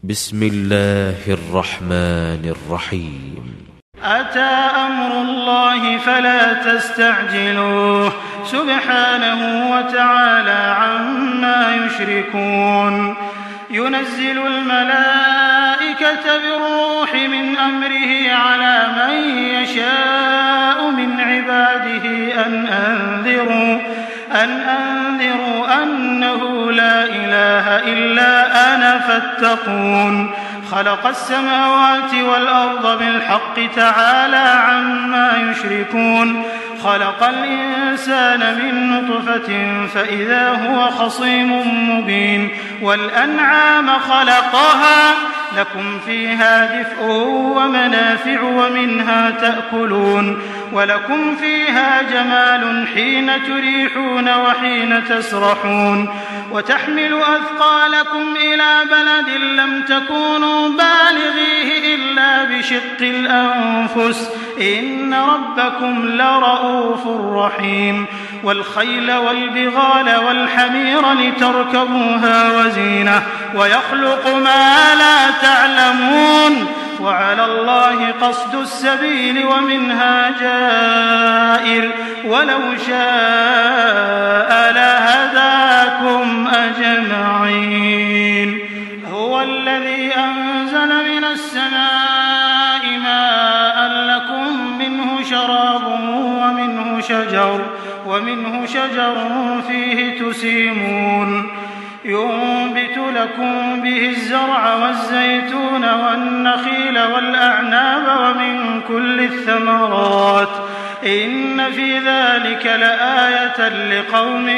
بسم الله الرحمن الرحيم. أتى أمر الله فلا تستعجلوه سبحانه وتعالى عما يشركون. ينزل الملائكة بالروح من أمره على من يشاء من عباده أن أنذروا أنه لا إله إلا أنا فاتقون. خلق السماوات والأرض بالحق تعالى عما يشركون. خلق الإنسان من نطفة فإذا هو خصيم مبين. والأنعام خلقها لكم فيها دفء ومنافع ومنها تأكلون. ولكم فيها جمال حين تريحون وحين تسرحون. وتحمل أثقالكم إلى بلد لم تكونوا بالغيه إلا بشق الأنفس إن ربكم لرؤوف رحيم. والخيل والبغال والحمير لتركبوها وزينة ويخلق ما لا تعلمون وعلى الله قصد السبيل ومنها جائر ولو شاء لهداكم أجمعين. هو الذي أنزل من السماء ماء لكم منه شراب ومنه شجر فيه تسيمون. ينبت لكم به الزرع والزيتون والنخيل والأعناب ومن كل الثمرات إن في ذلك لآية لقوم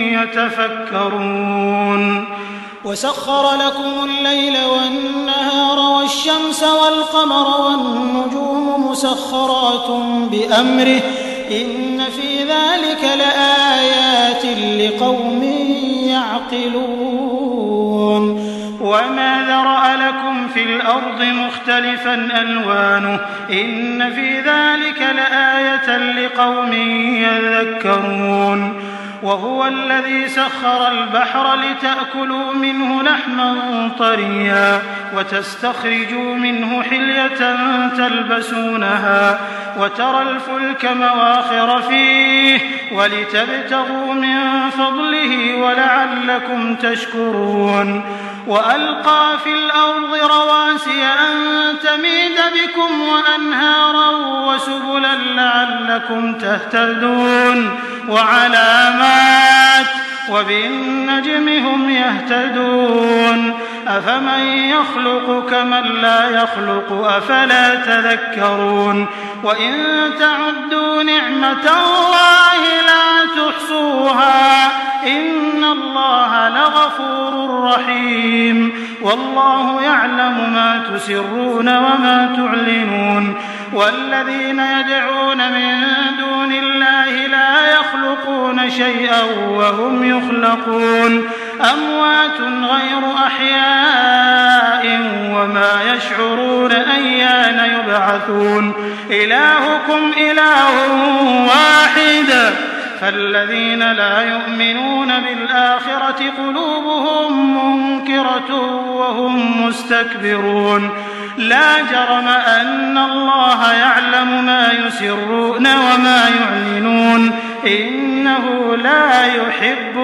يتفكرون. وسخر لكم الليل والنهار والشمس والقمر والنجوم مسخرات بأمره إن في ذلك لآيات لقوم يعقلون. وما ذرأ لكم في الأرض مختلفا ألوانه إن في ذلك لآية لقوم يذكرون. وهو الذي سخر البحر لتأكلوا منه لحما طريا وتستخرجوا منه حلية تلبسونها وترى الفلك مواخر فيه ولتبتغوا من فضله ولعلكم تشكرون. وألقى في الأرض رواسي أن تميد بكم وأنهارا وسبلا لعلكم تهتدون وعلامات وبالنجم هم يهتدون. أفمن يخلق كمن لا يخلق أفلا تذكرون. وإن تعدوا نعمة الله لا تحصوها إن الله لغفور رحيم. والله يعلم ما تسرون وما تعلنون. والذين يدعون من دون الله لا يخلقون شيئا وهم يخلقون أموات غير أحياء وما يشعرون أيان يبعثون. إلهكم إله واحد فالذين لا يؤمنون بالآخرة قلوبهم منكرة وهم مستكبرون. لا جرم أن الله يعلم ما يسرون وما يعلنون إنه لا يحب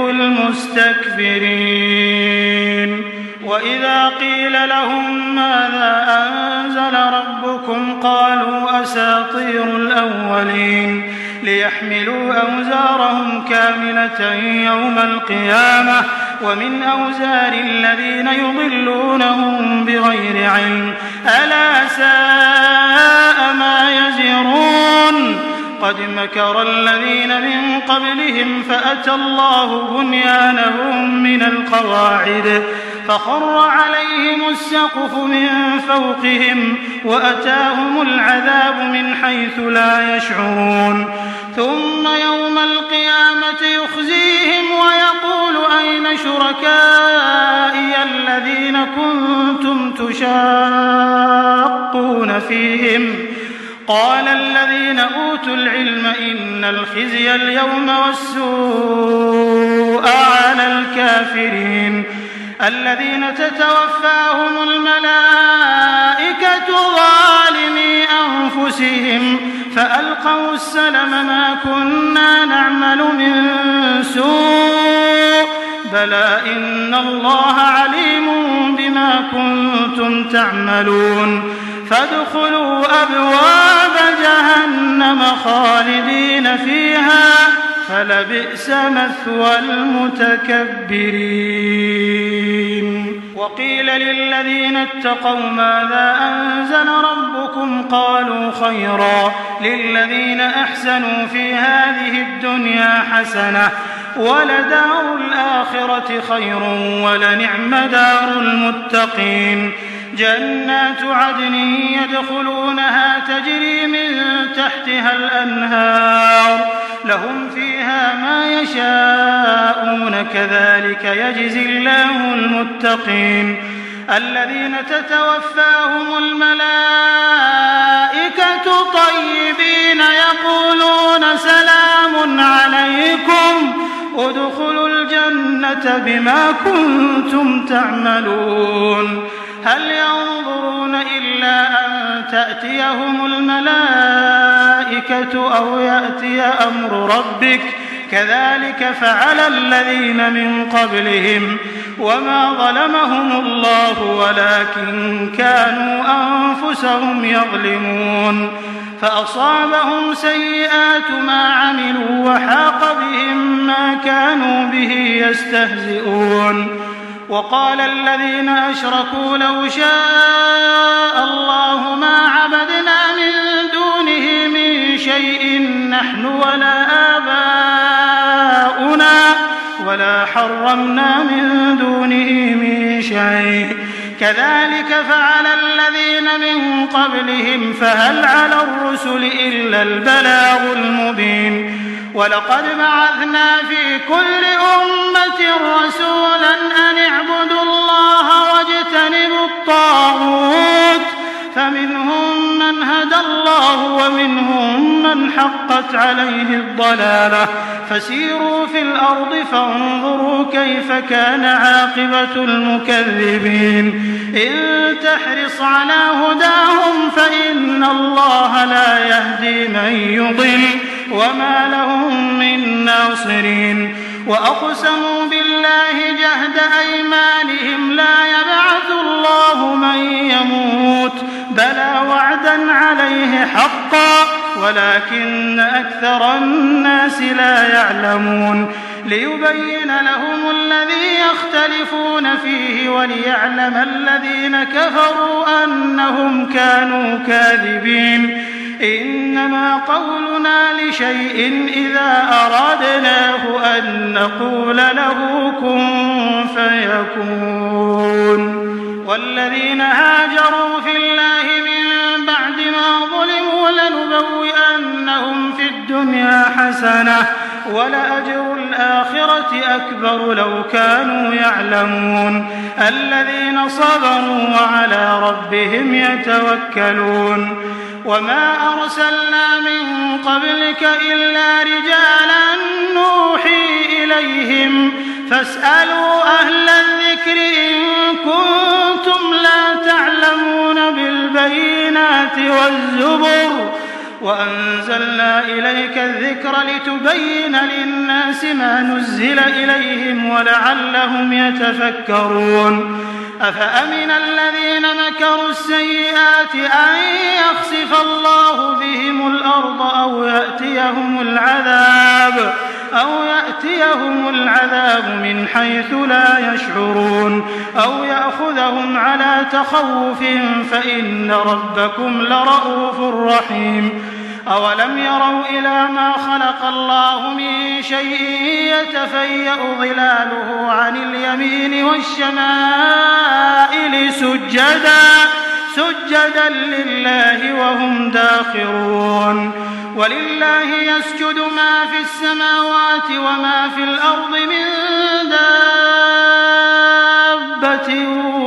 المستكبرين. وإذا قيل لهم ماذا أنزل ربكم قالوا أساطير الأولين ليحملوا أوزارهم كاملة يوم القيامة ومن أوزار الذين يضلونهم بغير علم ألا ساء ما يزرون. قد مكر الذين من قبلهم فأتى الله بنيانهم من القواعد فخر عليهم السقف من فوقهم وأتاهم العذاب من حيث لا يشعرون. ثم يوم القيامة يخزيهم ويقول أين شركائي الذين كنتم تشاقون فيهم قال الذين أوتوا العلم إن الخزي اليوم والسوء على الكافرين الذين تتوفاهم الملائكة الملائكة ظالمي أنفسهم فألقوا السلم ما كنا نعمل من سوء بلى إن الله عليم بما كنتم تعملون فادخلوا أبواب جهنم خالدين فيها فلبئس مثوى المتكبرين. وقيل للذين اتقوا ماذا أنزل ربكم قالوا خيرا للذين أحسنوا في هذه الدنيا حسنة ولدار الآخرة خير ولنعم دار المتقين جنات عدن يدخلونها تجري من تحتها الأنهار لهم فيها ما يشاءون كذلك يجزي الله المتقين الذين تتوفاهم الملائكة طيبين يقولون سلام عليكم ادخلوا الجنة بما كنتم تعملون هل ينظرون إلا أن تأتيهم الملائكة أو يأتي أمر ربك كذلك فعل الذين من قبلهم وما ظلمهم الله ولكن كانوا أنفسهم يظلمون فأصابهم سيئات ما عملوا وحاق بهم ما كانوا به يستهزئون وقال الذين أشركوا لو شاء الله ما عبدنا من دونه من شيء نحن ولا آباؤنا ولا حرمنا من دونه من شيء كذلك فعل الذين من قبلهم فهل على الرسل إلا البلاغ المبين ولقد بعثنا في كل أمة رسولا أن اعبدوا الله واجتنبوا الطاغوت فمنهم من هدى الله ومنهم من حقت عليه الضلالة فسيروا في الأرض فانظروا كيف كان عاقبة المكذبين إن تحرص على هداهم فإن الله لا يهدي من يضل وما لهم من ناصرين وأقسموا بالله جهد أيمانهم لا يبعث الله من يموت بلى وعدا عليه حقا ولكن أكثر الناس لا يعلمون ليبين لهم الذي يختلفون فيه وليعلم الذين كفروا أنهم كانوا كاذبين إنما قولنا لشيء إذا أردناه أن نقول له كن فيكون والذين هاجروا في الله من بعد ما ظلموا لنبوئنهم في الدنيا حسنة ولأجر الآخرة أكبر لو كانوا يعلمون الذين صبروا وعلى ربهم يتوكلون وما أرسلنا من قبلك إلا رجالا نوحي إليهم فاسألوا أهل الذكر إن كنتم لا تعلمون بالبينات والزبر وأنزلنا إليك الذكر لتبين للناس ما نزل إليهم ولعلهم يتفكرون أفأمن الذين مكروا السيئات أن يخسف الله بهم الأرض أو يأتيهم العذاب من حيث لا يشعرون أو يأخذهم على تخوف فإن ربكم لرؤوف رحيم أولم يروا إلى ما خلق الله من شيء يتفيأ ظلاله عن اليمين والشمائل سجدا لله وهم داخرون ولله يسجد ما في السماوات وما في الأرض من دابة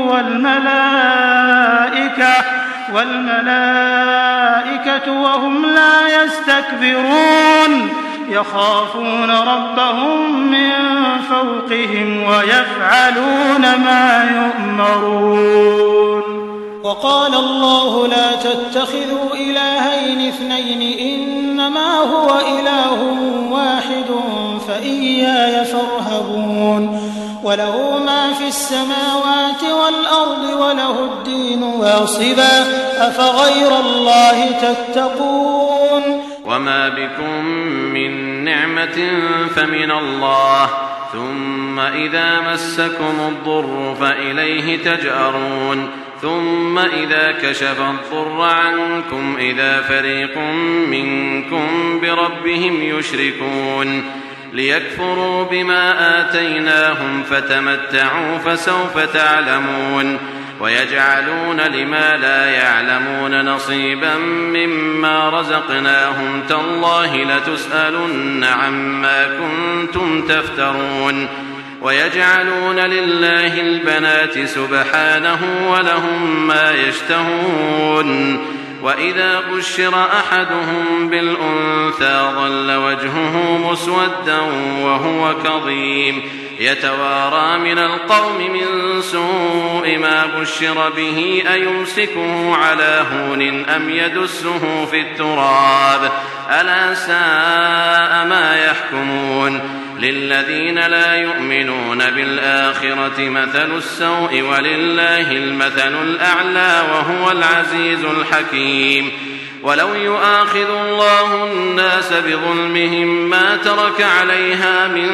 والملائكة وهم لا يستكبرون يخافون ربهم من فوقهم ويفعلون ما يؤمرون وقال الله لا تتخذوا إلهين اثنين إنما هو إله واحد فإياي فارهبون وله ما في السماوات والأرض وله الدين واصبا أفغير الله تتقون وما بكم من نعمة فمن الله ثم إذا مسكم الضر فإليه تجأرون ثم إذا كشف الضر عنكم إذا فريق منكم بربهم يشركون ليكفروا بما آتيناهم فتمتعوا فسوف تعلمون ويجعلون لما لا يعلمون نصيبا مما رزقناهم تالله لتسألن عما كنتم تفترون ويجعلون لله البنات سبحانه ولهم ما يشتهون وإذا بشر أحدهم بالأنثى ظل وجهه مسودا وهو كظيم يتوارى من القوم من سوء ما بشر به أيمسكه على هون أم يدسه في التراب ألا ساء ما يحكمون للذين لا يؤمنون بالآخرة مثل السوء ولله المثل الأعلى وهو العزيز الحكيم ولو يؤاخذ الله الناس بظلمهم ما ترك عليها من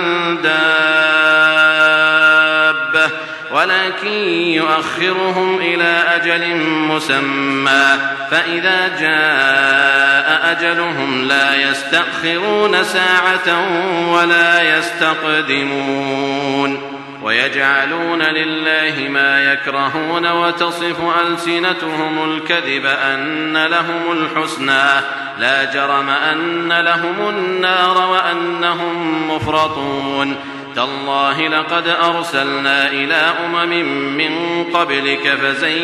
دابة ولكن يؤخرهم إلى أجل مسمى فإذا جاء أجلهم لا يستأخرون ساعة ولا يستقدمون ويجعلون لله ما يكرهون وتصف ألسنتهم الكذب أن لهم الحسنى لا جرم أن لهم النار وأنهم مفرطون تالله لقد أرسلنا إلى من قبلك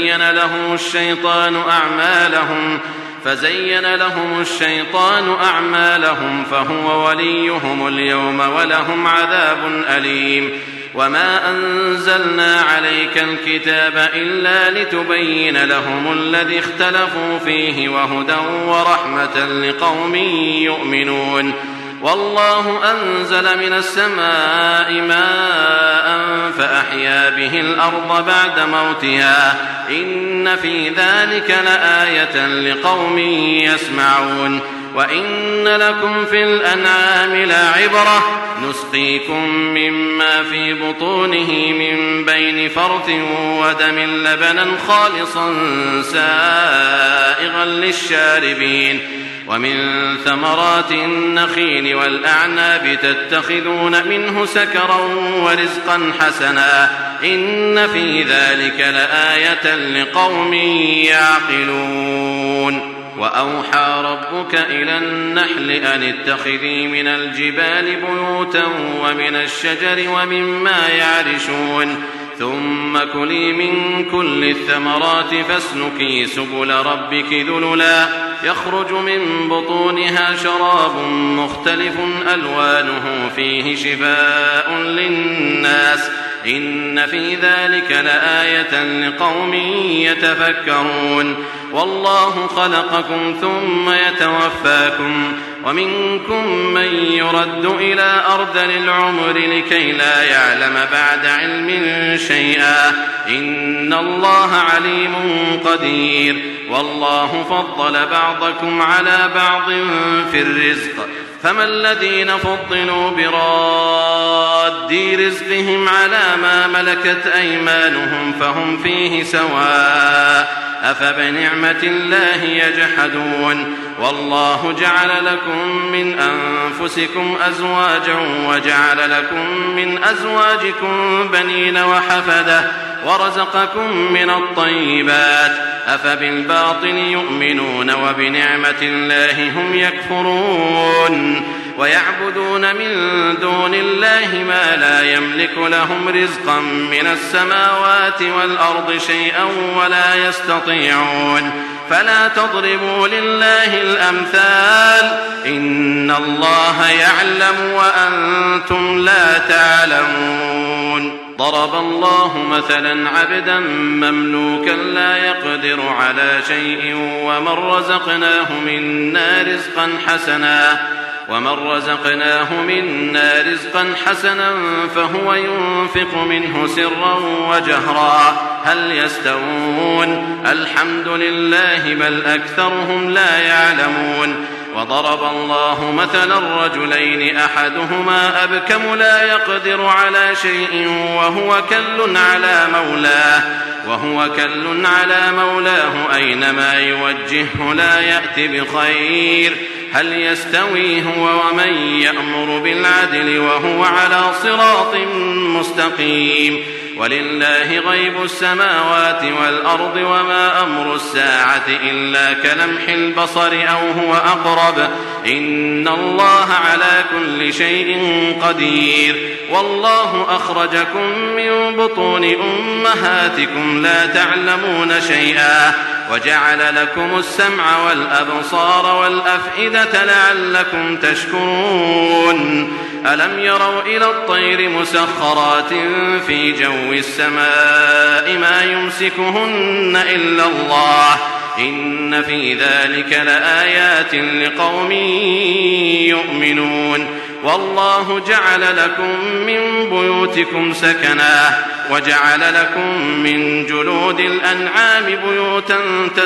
فزين لهم الشيطان أعمالهم فهو وليهم اليوم ولهم عذاب أليم وما أنزلنا عليك الكتاب إلا لتبين لهم الذي اختلفوا فيه وهدى ورحمة لقوم يؤمنون والله أنزل من السماء ماء فأحيا به الأرض بعد موتها إن في ذلك لآية لقوم يسمعون وإن لكم في الأنعام لعبرة نسقيكم مما في بطونه من بين فرث ودم لبنا خالصا سائغا للشاربين ومن ثمرات النخيل والأعناب تتخذون منه سكرا ورزقا حسنا إن في ذلك لآية لقوم يعقلون وأوحى ربك إلى النحل أن اتخذي من الجبال بيوتا ومن الشجر ومما يعرشون ثم كلي من كل الثمرات فاسلكي سبل ربك ذللا يخرج من بطونها شراب مختلف ألوانه فيه شفاء للناس إن في ذلك لآية لقوم يتفكرون والله خلقكم ثم يتوفاكم ومنكم من يرد إلى أرذل العمر لكي لا يعلم بعد علم شيئا إن الله عليم قدير والله فضل بعضكم على بعض في الرزق فما الذين فضلوا براد رزقهم على ما ملكت أيمانهم فهم فيه سواء أفبنعمة الله يجحدون والله جعل لكم من أنفسكم أزواجا وجعل لكم من أزواجكم بنين وحفدة ورزقكم من الطيبات أفبالباطل يؤمنون وبنعمة الله هم يكفرون ويعبدون من دون الله ما لا يملك لهم رزقا من السماوات والأرض شيئا ولا يستطيعون فلا تضربوا لله الأمثال إن الله يعلم وأنتم لا تعلمون ضرب الله مثلا عبدا مملوكا لا يقدر على شيء ومن رزقناه منا رزقا حسنا فهو ينفق منه سرا وجهرا هل يستوون الحمد لله بل أكثرهم لا يعلمون وضرب الله مثلا رجلين أحدهما أبكم لا يقدر على شيء وهو كل على مولاه أينما يوجهه لا يأت بخير هل يستوي هو ومن يأمر بالعدل وهو على صراط مستقيم ولله غيب السماوات والأرض وما أمر الساعة إلا كلمح البصر أو هو أقرب إن الله على كل شيء قدير والله أخرجكم من بطون أمهاتكم لا تعلمون شيئا وجعل لكم السمع والأبصار والأفئدة لعلكم تشكرون ألم يروا إلى الطير مسخرات في جو السماء ما يمسكهن إلا الله إن في ذلك لآيات لقوم يؤمنون والله جعل لكم من بيوتكم سكنا وجعل لكم من جلود الأنعام بيوتا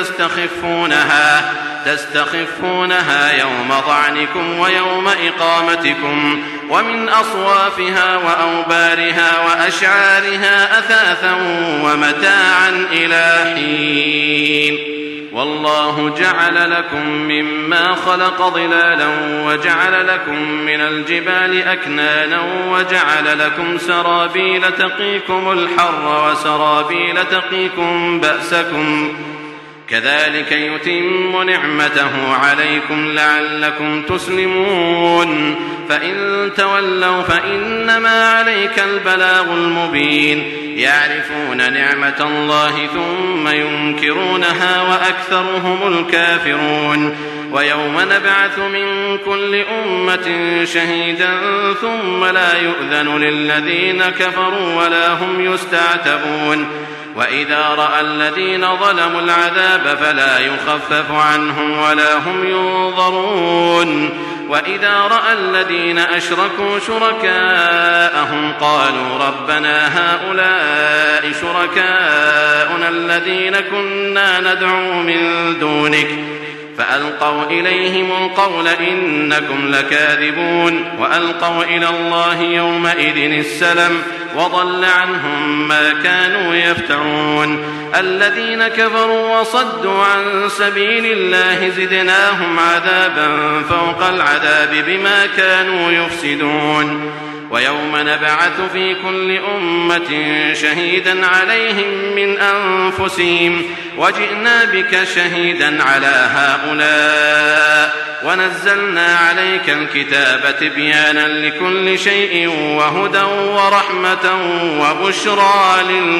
تستخفونها يوم ظعنكم ويوم إقامتكم ومن أصوافها وأوبارها وأشعارها أثاثا ومتاعا إلى حين والله جعل لكم مما خلق ظلالا وجعل لكم من الجبال أكنانا وجعل لكم سرابيل تقيكم الحر وسرابيل تقيكم بأسكم كذلك يتم نعمته عليكم لعلكم تسلمون فإن تولوا فإنما عليك البلاغ المبين يعرفون نعمة الله ثم ينكرونها وأكثرهم الكافرون ويوم نبعث من كل أمة شهيدا ثم لا يؤذن للذين كفروا ولا هم يستعتبون وإذا رأى الذين ظلموا العذاب فلا يخفف عنهم ولا هم ينظرون وإذا رأى الذين أشركوا شركاءهم قالوا ربنا هؤلاء شركاؤنا الذين كنا ندعو من دونك فألقوا إليهم القول إنكم لكاذبون وألقوا إلى الله يومئذ السلم وضل عنهم ما كانوا يفترون الذين كفروا وصدوا عن سبيل الله زدناهم عذابا فوق العذاب بما كانوا يفسدون ويوم نبعث في كل أمة شهيدا عليهم من أنفسهم وجئنا بك شهيدا على هؤلاء ونزلنا عليك الكتاب تبيانا لكل شيء وهدى ورحمة وبشرى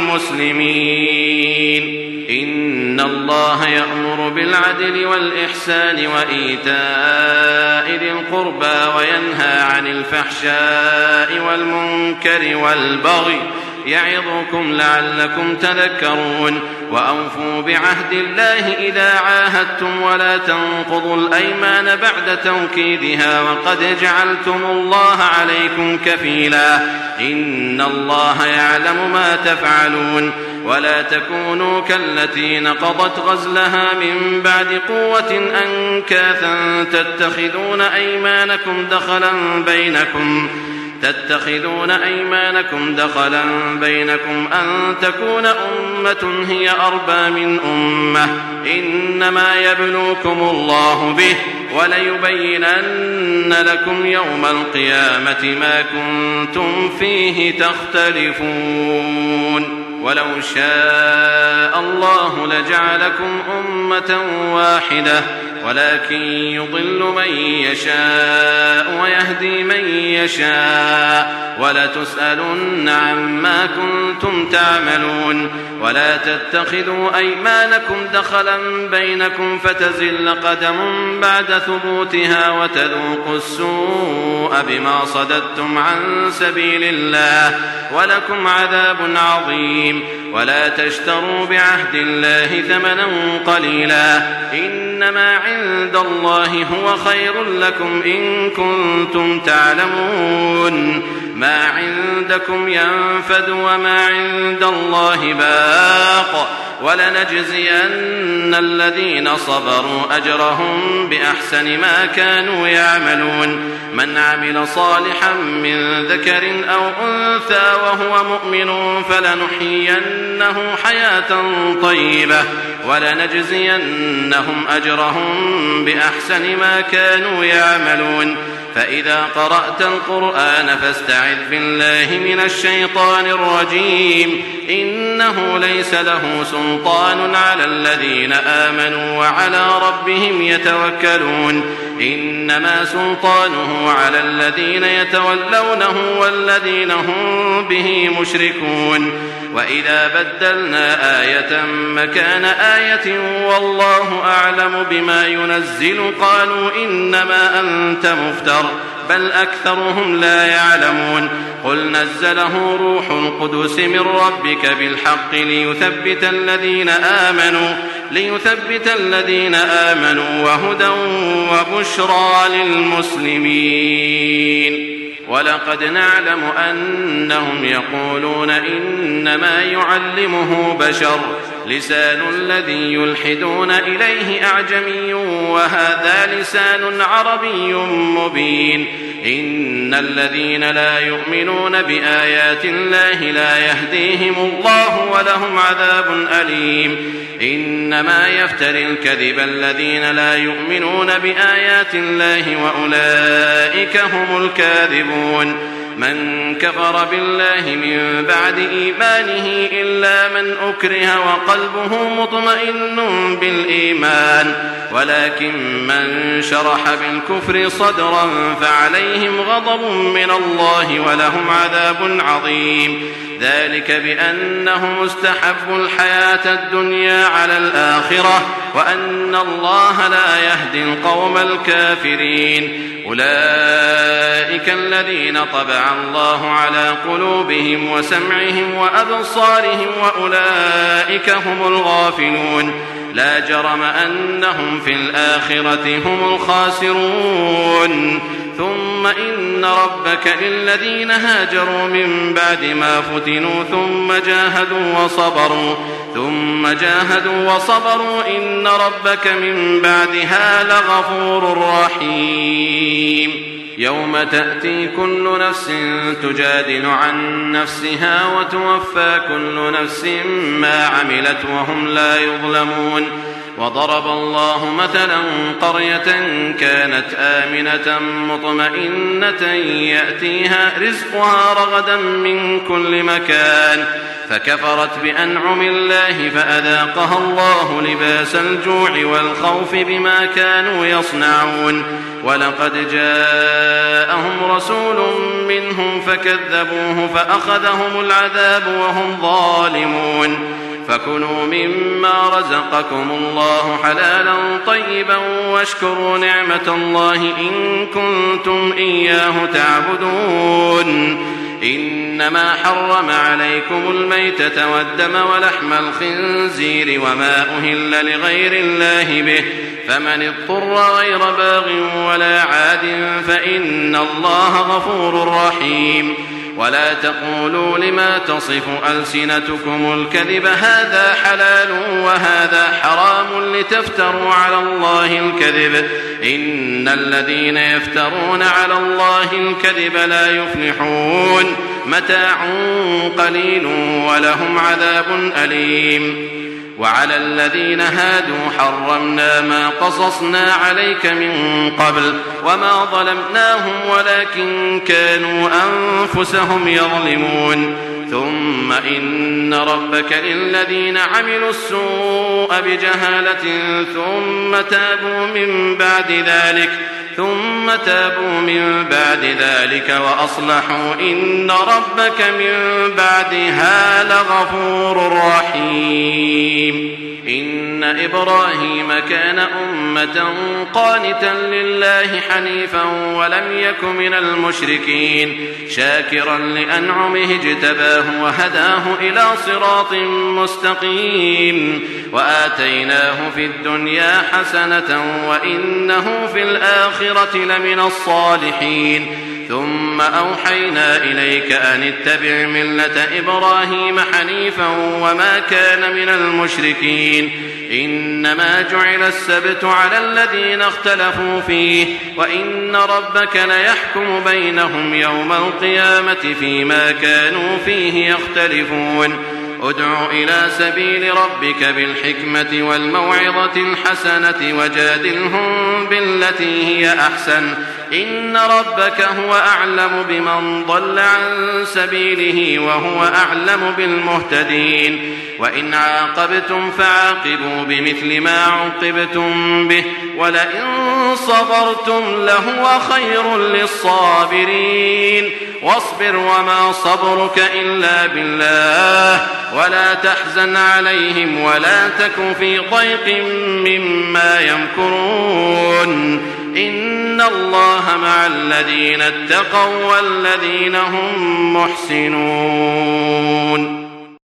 للمسلمين إن الله يأمر بالعدل والإحسان وإيتاء ذي القربى وينهى عن الفحشاء والمنكر والبغي يعظكم لعلكم تذكرون وأوفوا بعهد الله إذا عاهدتم ولا تنقضوا الأيمان بعد توكيدها وقد جعلتم الله عليكم كفيلا إن الله يعلم ما تفعلون ولا تكونوا كالتي نقضت غزلها من بعد قوة أنكاثا تتخذون أيمانكم دخلا بينكم أن تكون أمة هي أربى من أمة إنما يبلوكم الله به وليبينن لكم يوم القيامة ما كنتم فيه تختلفون ولو شاء الله لجعلكم أمة واحدة ولكن يضل من يشاء ويهدي من يشاء ولتسألن عما كنتم تعملون ولا تتخذوا أيمانكم دخلا بينكم فتزل قدم بعد ثبوتها وتذوقوا السوء بما صددتم عن سبيل الله ولكم عذاب عظيم ولا تشتروا بعهد الله ثمنا قليلا إنما عند الله هو خير لكم إن كنتم تعلمون ما عندكم ينفد وما عند الله باق ولنجزين الذين صبروا أجرهم بأحسن ما كانوا يعملون من عمل صالحا من ذكر أو أنثى وهو مؤمن فلنحيينه حياة طيبة ولنجزينهم أجرهم بأحسن ما كانوا يعملون فإذا قرأت القرآن فاستعذ بالله من الشيطان الرجيم إنه ليس له سلطان على الذين آمنوا وعلى ربهم يتوكلون إنما سلطانه على الذين يتولونه والذين هم به مشركون وإذا بدلنا آية مكان آية والله أعلم بما ينزل قالوا إنما أنت مفتر بل أكثرهم لا يعلمون قل نزله روح القدس من ربك بالحق ليثبت الذين آمنوا وهدى وبشرى للمسلمين ولقد نعلم أنهم يقولون إنما يعلمه بشر لسان الذي يلحدون إليه أعجمي وهذا لسان عربي مبين إن الذين لا يؤمنون بآيات الله لا يهديهم الله ولهم عذاب أليم إنما يفتري الكذب الذين لا يؤمنون بآيات الله وأولئك هم الكاذبون من كفر بالله من بعد إيمانه إلا من أكره وقلبه مطمئن بالإيمان ولكن من شرح بالكفر صدرا فعليهم غضب من الله ولهم عذاب عظيم ذلك بأنهم استحبوا الحياة الدنيا على الآخرة وأن الله لا يهدي القوم الكافرين أولئك الذين طبع الله على قلوبهم وسمعهم وأبصارهم وأولئك هم الغافلون لا جرم أنهم في الآخرة هم الخاسرون ثم إن ربك للذين هاجروا من بعد ما فتنوا ثم جاهدوا وصبروا إن ربك من بعدها لغفور رحيم يوم تأتي كل نفس تجادل عن نفسها وتوفى كل نفس ما عملت وهم لا يظلمون وضرب الله مثلا قرية كانت آمنة مطمئنة يأتيها رزقها رغدا من كل مكان فكفرت بأنعم الله فأذاقها الله لباس الجوع والخوف بما كانوا يصنعون ولقد جاءهم رسول منهم فكذبوه فأخذهم العذاب وهم ظالمون فكلوا مما رزقكم الله حلالا طيبا واشكروا نعمة الله إن كنتم إياه تعبدون إنما حرم عليكم الميتة والدم ولحم الخنزير وما أهل لغير الله به فمن اضطر غير باغ ولا عاد فإن الله غفور رحيم ولا تقولوا لما تصف ألسنتكم الكذب هذا حلال وهذا حرام لتفتروا على الله الكذب إن الذين يفترون على الله الكذب لا يفلحون متاع قليل ولهم عذاب أليم وعلى الذين هادوا حرمنا ما قصصنا عليك من قبل وما ظلمناهم ولكن كانوا أنفسهم يظلمون ثم إن ربك للذين عملوا السوء بجهالة ثم تابوا من بعد ذلك وأصلحوا إن ربك من بعدها لغفور رحيم. إن إبراهيم كان أمة قانتا لله حنيفا ولم يك من المشركين شاكرا لأنعمه اجتباه وهداه إلى صراط مستقيم وآتيناه في الدنيا حسنة وإنه في الآخرة لمن الصالحين. ثم أوحينا إليك أن اتبع ملة إبراهيم حنيفا وما كان من المشركين. إنما جعل السبت على الذين اختلفوا فيه وإن ربك ليحكم بينهم يوم القيامة فيما كانوا فيه يختلفون. ادع إلى سبيل ربك بالحكمة والموعظة الحسنة وجادلهم بالتي هي أحسن إن ربك هو أعلم بمن ضل عن سبيله وهو أعلم بالمهتدين. وإن عاقبتم فعاقبوا بمثل ما عوقبتم به ولئن صبرتم لهو خير للصابرين. واصبر وما صبرك إلا بالله ولا تحزن عليهم ولا تك في ضيق مما يمكرون. إن الله مع الذين اتقوا والذين هم محسنون.